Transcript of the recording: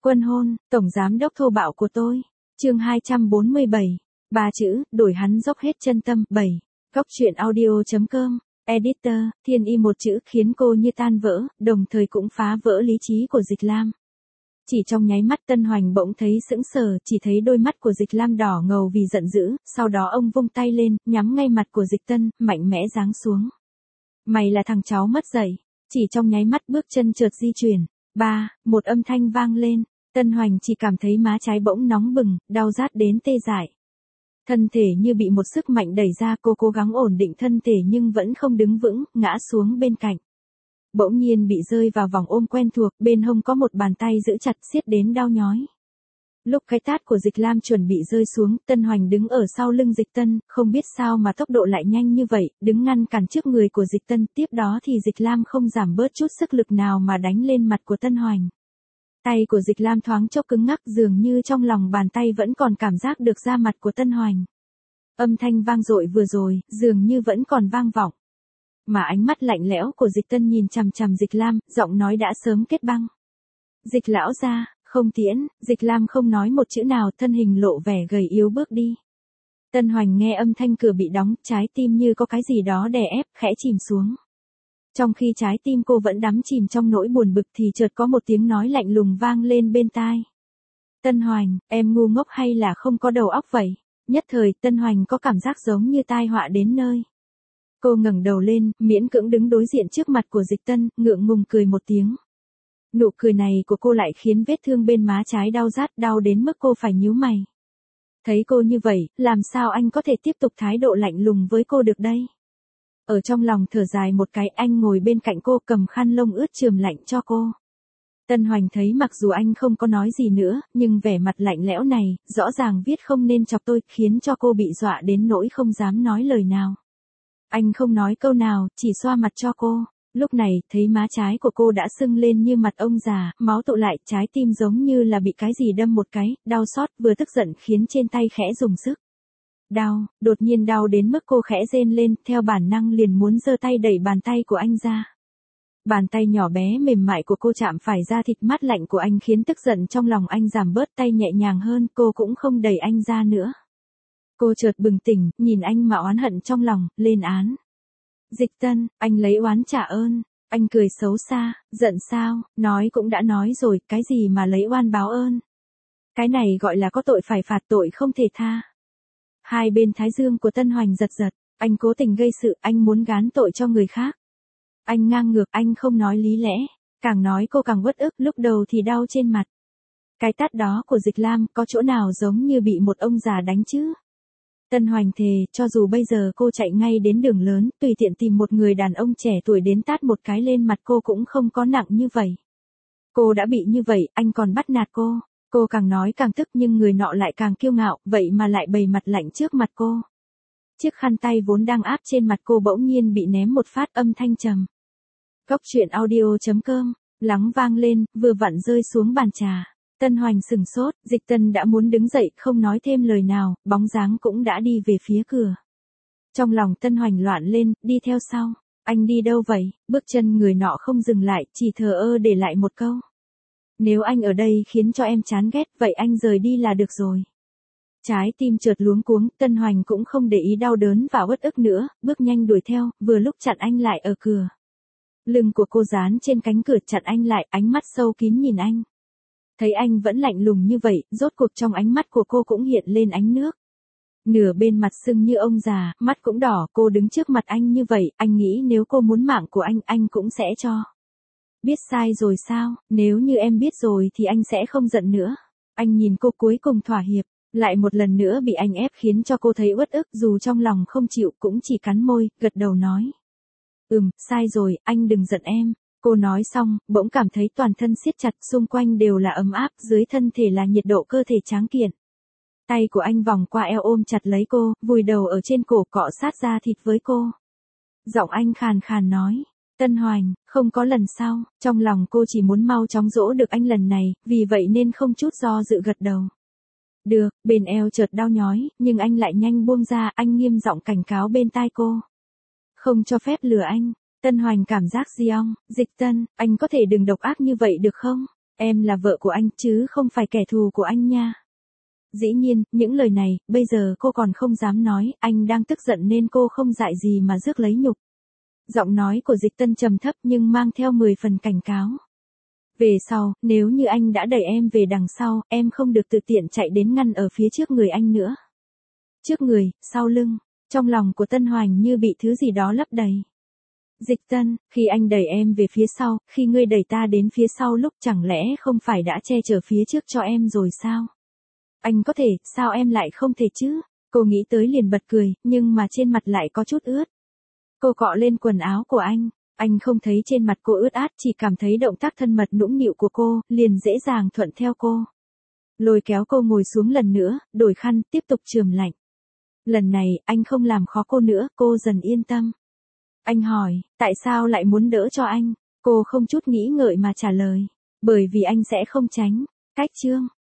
Quân hôn, tổng giám đốc thô bạo của tôi. Chương 247. Ba chữ, đổi hắn dốc hết chân tâm. 7. Góc truyện audio.com. Editor, Thiên Y một chữ khiến cô như tan vỡ, đồng thời cũng phá vỡ lý trí của Dịch Lam. Chỉ trong nháy mắt Tân Hoành bỗng thấy sững sờ, chỉ thấy đôi mắt của Dịch Lam đỏ ngầu vì giận dữ, sau đó ông vung tay lên, nhắm ngay mặt của Dịch Tân, mạnh mẽ giáng xuống. Mày là thằng cháu mất dạy. Chỉ trong nháy mắt bước chân chợt di chuyển. Một âm thanh vang lên, Tân Hoành chỉ cảm thấy má trái bỗng nóng bừng, đau rát đến tê dại. Thân thể như bị một sức mạnh đẩy ra, cô cố gắng ổn định thân thể nhưng vẫn không đứng vững, ngã xuống bên cạnh. Bỗng nhiên bị rơi vào vòng ôm quen thuộc, bên hông có một bàn tay giữ chặt siết đến đau nhói. Lúc cái tát của Dịch Lam chuẩn bị rơi xuống, Tân Hoành đứng ở sau lưng Dịch Tân, không biết sao mà tốc độ lại nhanh như vậy, đứng ngăn cản trước người của Dịch Tân, tiếp đó thì Dịch Lam không giảm bớt chút sức lực nào mà đánh lên mặt của Tân Hoành. Tay của Dịch Lam thoáng chốc cứng ngắc, dường như trong lòng bàn tay vẫn còn cảm giác được da mặt của Tân Hoành. Âm thanh vang dội vừa rồi, dường như vẫn còn vang vọng. Mà ánh mắt lạnh lẽo của Dịch Tân nhìn chằm chằm Dịch Lam, giọng nói đã sớm kết băng. Dịch lão gia, không tiễn. Dịch Lam không nói một chữ nào, thân hình lộ vẻ gầy yếu bước đi. Tân Hoành nghe âm thanh cửa bị đóng, trái tim như có cái gì đó đè ép, khẽ chìm xuống. Trong khi trái tim cô vẫn đắm chìm trong nỗi buồn bực thì chợt có một tiếng nói lạnh lùng vang lên bên tai. Tân Hoành, em ngu ngốc hay là không có đầu óc vậy? Nhất thời Tân Hoành có cảm giác giống như tai họa đến nơi. Cô ngẩng đầu lên, miễn cưỡng đứng đối diện trước mặt của Dịch Tân, ngượng ngùng cười một tiếng. Nụ cười này của cô lại khiến vết thương bên má trái đau rát, đau đến mức cô phải nhíu mày. Thấy cô như vậy, làm sao anh có thể tiếp tục thái độ lạnh lùng với cô được đây? Ở trong lòng thở dài một cái, anh ngồi bên cạnh cô cầm khăn lông ướt chườm lạnh cho cô. Tân Hoành thấy mặc dù anh không có nói gì nữa, nhưng vẻ mặt lạnh lẽo này, rõ ràng viết không nên chọc tôi, khiến cho cô bị dọa đến nỗi không dám nói lời nào. Anh không nói câu nào, chỉ xoa mặt cho cô. Lúc này, thấy má trái của cô đã sưng lên như mặt ông già, máu tụ lại, trái tim giống như là bị cái gì đâm một cái, đau xót vừa tức giận khiến trên tay khẽ dùng sức. Đau, đột nhiên đau đến mức cô khẽ rên lên, theo bản năng liền muốn giơ tay đẩy bàn tay của anh ra. Bàn tay nhỏ bé mềm mại của cô chạm phải da thịt mát lạnh của anh khiến tức giận trong lòng anh giảm bớt, tay nhẹ nhàng hơn, cô cũng không đẩy anh ra nữa. Cô chợt bừng tỉnh, nhìn anh mà oán hận trong lòng, lên án. Dịch Tân, anh lấy oán trả ơn. Anh cười xấu xa, giận sao, nói cũng đã nói rồi, cái gì mà lấy oan báo ơn. Cái này gọi là có tội phải phạt, tội không thể tha. Hai bên thái dương của Tân Hoành giật giật, anh cố tình gây sự, anh muốn gán tội cho người khác. Anh ngang ngược, anh không nói lý lẽ, càng nói cô càng uất ức, lúc đầu thì đau trên mặt. Cái tát đó của Dịch Lam có chỗ nào giống như bị một ông già đánh chứ? Tân Hoành thề, cho dù bây giờ cô chạy ngay đến đường lớn, tùy tiện tìm một người đàn ông trẻ tuổi đến tát một cái lên mặt cô cũng không có nặng như vậy. Cô đã bị như vậy, anh còn bắt nạt cô. Cô càng nói càng tức nhưng người nọ lại càng kiêu ngạo, vậy mà lại bày mặt lạnh trước mặt cô. Chiếc khăn tay vốn đang áp trên mặt cô bỗng nhiên bị ném một phát, âm thanh trầm. Góc truyện audio.com, lắng vang lên, vừa vặn rơi xuống bàn trà. Tân Hoành sừng sốt, Dịch Tân đã muốn đứng dậy, không nói thêm lời nào, bóng dáng cũng đã đi về phía cửa. Trong lòng Tân Hoành loạn lên, đi theo sau. Anh đi đâu vậy? Bước chân người nọ không dừng lại, chỉ thờ ơ để lại một câu. Nếu anh ở đây khiến cho em chán ghét, vậy anh rời đi là được rồi. Trái tim chợt luống cuống, Tân Hoành cũng không để ý đau đớn và uất ức nữa, bước nhanh đuổi theo, vừa lúc chặn anh lại ở cửa. Lưng của cô dán trên cánh cửa chặn anh lại, ánh mắt sâu kín nhìn anh. Thấy anh vẫn lạnh lùng như vậy, rốt cuộc trong ánh mắt của cô cũng hiện lên ánh nước. Nửa bên mặt sưng như ông già, mắt cũng đỏ, cô đứng trước mặt anh như vậy, anh nghĩ nếu cô muốn mạng của anh cũng sẽ cho. Biết sai rồi sao, nếu như em biết rồi thì anh sẽ không giận nữa. Anh nhìn cô cuối cùng thỏa hiệp, lại một lần nữa bị anh ép khiến cho cô thấy uất ức, dù trong lòng không chịu cũng chỉ cắn môi, gật đầu nói. Sai rồi, anh đừng giận em. Cô nói xong, bỗng cảm thấy toàn thân siết chặt, xung quanh đều là ấm áp, dưới thân thể là nhiệt độ cơ thể tráng kiện. Tay của anh vòng qua eo ôm chặt lấy cô, vùi đầu ở trên cổ cọ sát da thịt với cô. Giọng anh khàn khàn nói, Tân Hoành, không có lần sau, trong lòng cô chỉ muốn mau chóng dỗ được anh lần này, vì vậy nên không chút do dự gật đầu. Được, bên eo chợt đau nhói, nhưng anh lại nhanh buông ra, anh nghiêm giọng cảnh cáo bên tai cô. Không cho phép lừa anh. Tân Hoành cảm giác Dịch Tân, anh có thể đừng độc ác như vậy được không? Em là vợ của anh chứ không phải kẻ thù của anh nha. Dĩ nhiên, những lời này, bây giờ cô còn không dám nói, anh đang tức giận nên cô không dại gì mà rước lấy nhục. Giọng nói của Dịch Tân trầm thấp nhưng mang theo 10 phần cảnh cáo. Về sau, nếu như anh đã đẩy em về đằng sau, em không được tự tiện chạy đến ngăn ở phía trước người anh nữa. Trước người, sau lưng, trong lòng của Tân Hoành như bị thứ gì đó lấp đầy. Dịch Tân, khi anh đẩy em về phía sau, khi ngươi đẩy ta đến phía sau lúc chẳng lẽ không phải đã che chở phía trước cho em rồi sao? Anh có thể, sao em lại không thể chứ? Cô nghĩ tới liền bật cười, nhưng mà trên mặt lại có chút ướt. Cô cọ lên quần áo của anh không thấy trên mặt cô ướt át, chỉ cảm thấy động tác thân mật nũng nịu của cô, liền dễ dàng thuận theo cô. Lôi kéo cô ngồi xuống lần nữa, đổi khăn, tiếp tục chườm lạnh. Lần này, anh không làm khó cô nữa, cô dần yên tâm. Anh hỏi, tại sao lại muốn đỡ cho anh? Cô không chút nghĩ ngợi mà trả lời. Bởi vì anh sẽ không tránh. Cách chương